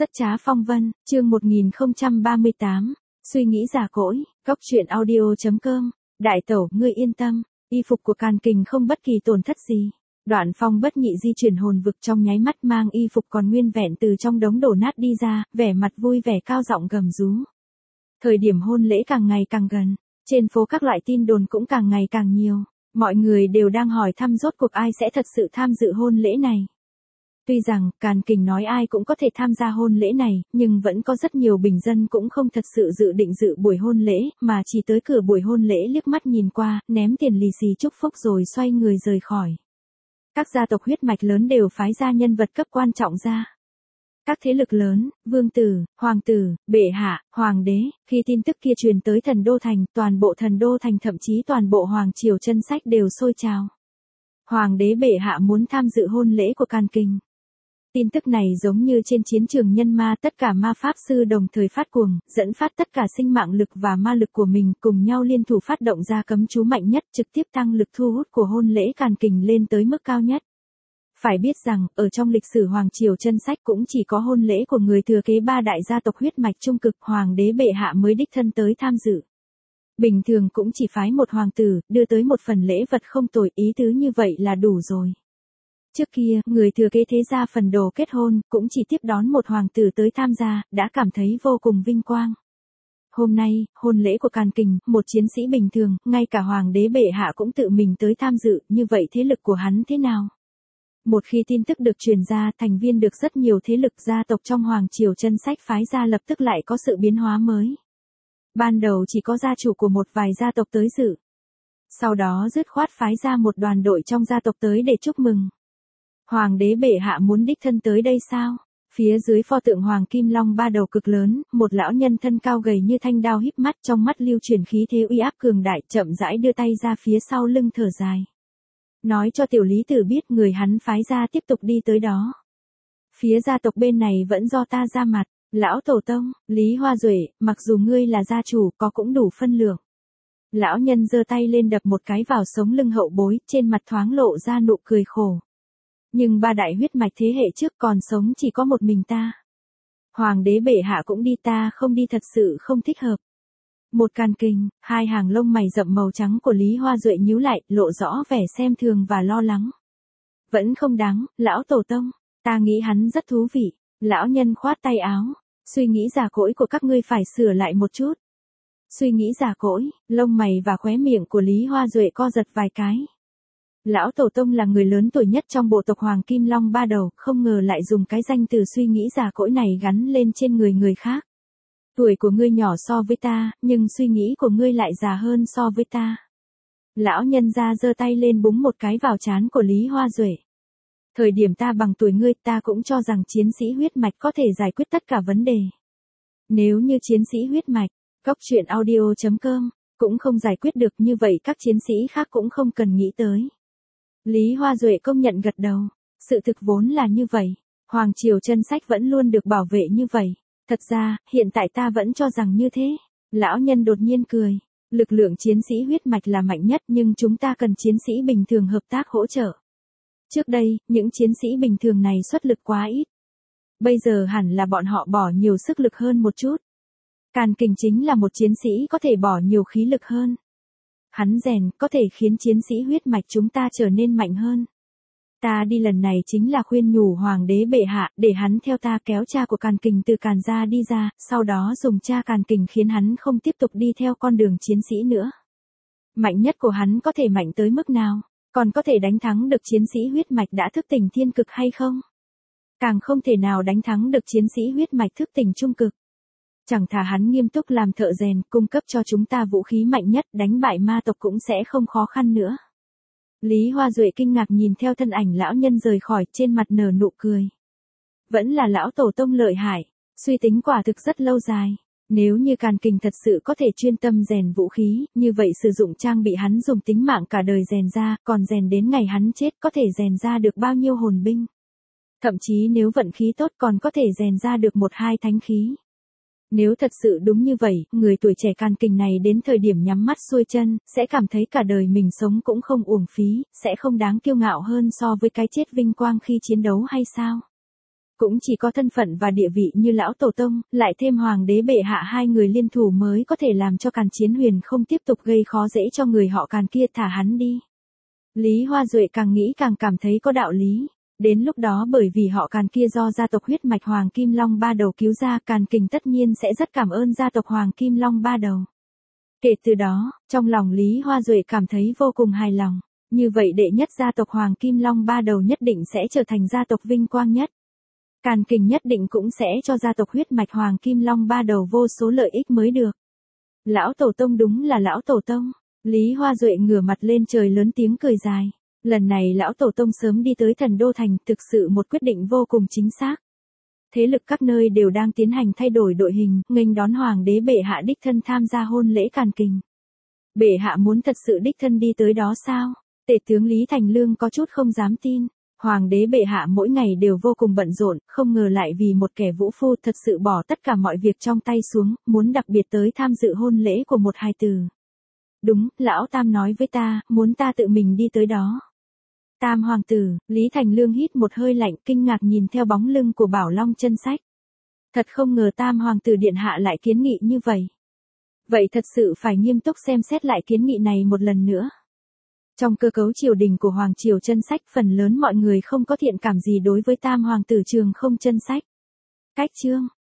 Rất trá phong vân, chương 1038, suy nghĩ già cỗi, góc truyện audio.com, đại tẩu, ngươi yên tâm, y phục của Càn Kình không bất kỳ tổn thất gì. Đoạn Phong bất nhị di chuyển hồn vực trong nháy mắt mang y phục còn nguyên vẹn từ trong đống đổ nát đi ra, vẻ mặt vui vẻ cao giọng gầm rú. Thời điểm hôn lễ càng ngày càng gần, trên phố các loại tin đồn cũng càng ngày càng nhiều, mọi người đều đang hỏi thăm rốt cuộc ai sẽ thật sự tham dự hôn lễ này. Tuy rằng, Càn Kình nói ai cũng có thể tham gia hôn lễ này, nhưng vẫn có rất nhiều bình dân cũng không thật sự dự định dự buổi hôn lễ, mà chỉ tới cửa buổi hôn lễ liếc mắt nhìn qua, ném tiền lì xì chúc phúc rồi xoay người rời khỏi. Các gia tộc huyết mạch lớn đều phái ra nhân vật cấp quan trọng ra. Các thế lực lớn, vương tử, hoàng tử, bệ hạ, hoàng đế, khi tin tức kia truyền tới thần đô thành, toàn bộ thần đô thành thậm chí toàn bộ hoàng triều chân sách đều sôi trào. Hoàng đế bệ hạ muốn tham dự hôn lễ của Càn Kình. Tin tức này giống như trên chiến trường nhân ma, tất cả ma pháp sư đồng thời phát cuồng, dẫn phát tất cả sinh mạng lực và ma lực của mình cùng nhau liên thủ phát động ra cấm chú mạnh nhất, trực tiếp tăng lực thu hút của hôn lễ Càn Kình lên tới mức cao nhất. Phải biết rằng, ở trong lịch sử hoàng triều chân sách cũng chỉ có hôn lễ của người thừa kế ba đại gia tộc huyết mạch trung cực, hoàng đế bệ hạ mới đích thân tới tham dự. Bình thường cũng chỉ phái một hoàng tử, đưa tới một phần lễ vật không tồi, ý tứ như vậy là đủ rồi. Trước kia, người thừa kế thế gia phần đồ kết hôn, cũng chỉ tiếp đón một hoàng tử tới tham gia, đã cảm thấy vô cùng vinh quang. Hôm nay, hôn lễ của Càn Kình, một chiến sĩ bình thường, ngay cả hoàng đế bệ hạ cũng tự mình tới tham dự, như vậy thế lực của hắn thế nào? Một khi tin tức được truyền ra, thành viên được rất nhiều thế lực gia tộc trong hoàng triều chân sách phái ra lập tức lại có sự biến hóa mới. Ban đầu chỉ có gia chủ của một vài gia tộc tới dự. Sau đó dứt khoát phái ra một đoàn đội trong gia tộc tới để chúc mừng. Hoàng đế bệ hạ muốn đích thân tới đây sao? Phía dưới pho tượng Hoàng Kim Long ba đầu cực lớn, một lão nhân thân cao gầy như thanh đao híp mắt, trong mắt lưu chuyển khí thế uy áp cường đại, chậm rãi đưa tay ra phía sau lưng thở dài. Nói cho tiểu lý tử biết người hắn phái ra tiếp tục đi tới đó. Phía gia tộc bên này vẫn do ta ra mặt, lão tổ tông, Lý Hoa Duệ, mặc dù ngươi là gia chủ có cũng đủ phân lượng. Lão nhân giơ tay lên đập một cái vào sống lưng hậu bối, trên mặt thoáng lộ ra nụ cười khổ. Nhưng ba đại huyết mạch thế hệ trước còn sống chỉ có một mình ta. Hoàng đế bệ hạ cũng đi, ta không đi thật sự không thích hợp. Một Càn Kình, hai hàng lông mày rậm màu trắng của Lý Hoa Duệ nhíu lại, lộ rõ vẻ xem thường và lo lắng. Vẫn không đáng, lão tổ tông, ta nghĩ hắn rất thú vị. Lão nhân khoát tay áo, suy nghĩ già cỗi của các ngươi phải sửa lại một chút. Suy nghĩ già cỗi, lông mày và khóe miệng của Lý Hoa Duệ co giật vài cái. Lão tổ tông là người lớn tuổi nhất trong bộ tộc Hoàng Kim Long ba đầu, không ngờ lại dùng cái danh từ suy nghĩ già cỗi này gắn lên trên người khác. Tuổi của ngươi nhỏ so với ta, nhưng suy nghĩ của ngươi lại già hơn so với ta. Lão nhân ra giơ tay lên búng một cái vào trán của Lý Hoa Duệ. Thời điểm ta bằng tuổi ngươi, ta cũng cho rằng chiến sĩ huyết mạch có thể giải quyết tất cả vấn đề. Nếu như chiến sĩ huyết mạch, góc truyện audio.com, cũng không giải quyết được, như vậy các chiến sĩ khác cũng không cần nghĩ tới. Lý Hoa Duệ công nhận gật đầu. Sự thực vốn là như vậy. Hoàng triều chân sách vẫn luôn được bảo vệ như vậy. Thật ra, hiện tại ta vẫn cho rằng như thế. Lão nhân đột nhiên cười. Lực lượng chiến sĩ huyết mạch là mạnh nhất, nhưng chúng ta cần chiến sĩ bình thường hợp tác hỗ trợ. Trước đây, những chiến sĩ bình thường này xuất lực quá ít. Bây giờ hẳn là bọn họ bỏ nhiều sức lực hơn một chút. Càn Kình chính là một chiến sĩ có thể bỏ nhiều khí lực hơn. Hắn rèn, có thể khiến chiến sĩ huyết mạch chúng ta trở nên mạnh hơn. Ta đi lần này chính là khuyên nhủ hoàng đế bệ hạ, để hắn theo ta kéo cha của Càn Kình từ Càn gia đi ra, sau đó dùng cha Càn Kình khiến hắn không tiếp tục đi theo con đường chiến sĩ nữa. Mạnh nhất của hắn có thể mạnh tới mức nào? Còn có thể đánh thắng được chiến sĩ huyết mạch đã thức tỉnh thiên cực hay không? Càng không thể nào đánh thắng được chiến sĩ huyết mạch thức tỉnh trung cực. Chẳng thà hắn nghiêm túc làm thợ rèn, cung cấp cho chúng ta vũ khí mạnh nhất, đánh bại ma tộc cũng sẽ không khó khăn nữa. Lý Hoa Duệ kinh ngạc nhìn theo thân ảnh lão nhân rời khỏi, trên mặt nở nụ cười. Vẫn là lão tổ tông lợi hại, suy tính quả thực rất lâu dài. Nếu như Càn Kình thật sự có thể chuyên tâm rèn vũ khí, như vậy sử dụng trang bị hắn dùng tính mạng cả đời rèn ra, còn rèn đến ngày hắn chết có thể rèn ra được bao nhiêu hồn binh. Thậm chí nếu vận khí tốt còn có thể rèn ra được 1-2 thánh khí. Nếu thật sự đúng như vậy, người tuổi trẻ Càn Kình này đến thời điểm nhắm mắt xuôi chân, sẽ cảm thấy cả đời mình sống cũng không uổng phí, sẽ không đáng kiêu ngạo hơn so với cái chết vinh quang khi chiến đấu hay sao? Cũng chỉ có thân phận và địa vị như lão tổ tông, lại thêm hoàng đế bệ hạ hai người liên thủ mới có thể làm cho Càn Chiến Huyền không tiếp tục gây khó dễ cho người họ Càn kia, thả hắn đi. Lý Hoa Duệ càng nghĩ càng cảm thấy có đạo lý. Đến lúc đó bởi vì họ Càn kia do gia tộc huyết mạch Hoàng Kim Long ba đầu cứu ra, Càn Kình tất nhiên sẽ rất cảm ơn gia tộc Hoàng Kim Long ba đầu. Kể từ đó, trong lòng Lý Hoa Duệ cảm thấy vô cùng hài lòng. Như vậy đệ nhất gia tộc Hoàng Kim Long ba đầu nhất định sẽ trở thành gia tộc vinh quang nhất. Càn Kình nhất định cũng sẽ cho gia tộc huyết mạch Hoàng Kim Long ba đầu vô số lợi ích mới được. Lão tổ tông đúng là lão tổ tông. Lý Hoa Duệ ngửa mặt lên trời lớn tiếng cười dài. Lần này lão tổ tông sớm đi tới Thần Đô Thành, thực sự một quyết định vô cùng chính xác. Thế lực các nơi đều đang tiến hành thay đổi đội hình, nghênh đón hoàng đế bệ hạ đích thân tham gia hôn lễ Càn Kình. Bệ hạ muốn thật sự đích thân đi tới đó sao? Tể tướng Lý Thành Lương có chút không dám tin. Hoàng đế bệ hạ mỗi ngày đều vô cùng bận rộn, không ngờ lại vì một kẻ vũ phu thật sự bỏ tất cả mọi việc trong tay xuống, muốn đặc biệt tới tham dự hôn lễ của một hài tử. Đúng, lão Tam nói với ta, muốn ta tự mình đi tới đó. Tam hoàng tử, Lý Thành Lương hít một hơi lạnh, kinh ngạc nhìn theo bóng lưng của Bảo Long Chân Sách. Thật không ngờ Tam hoàng tử điện hạ lại kiến nghị như vậy. Vậy thật sự phải nghiêm túc xem xét lại kiến nghị này một lần nữa. Trong cơ cấu triều đình của Hoàng triều Chân Sách, phần lớn mọi người không có thiện cảm gì đối với Tam hoàng tử Trường Không Chân Sách. Cách chương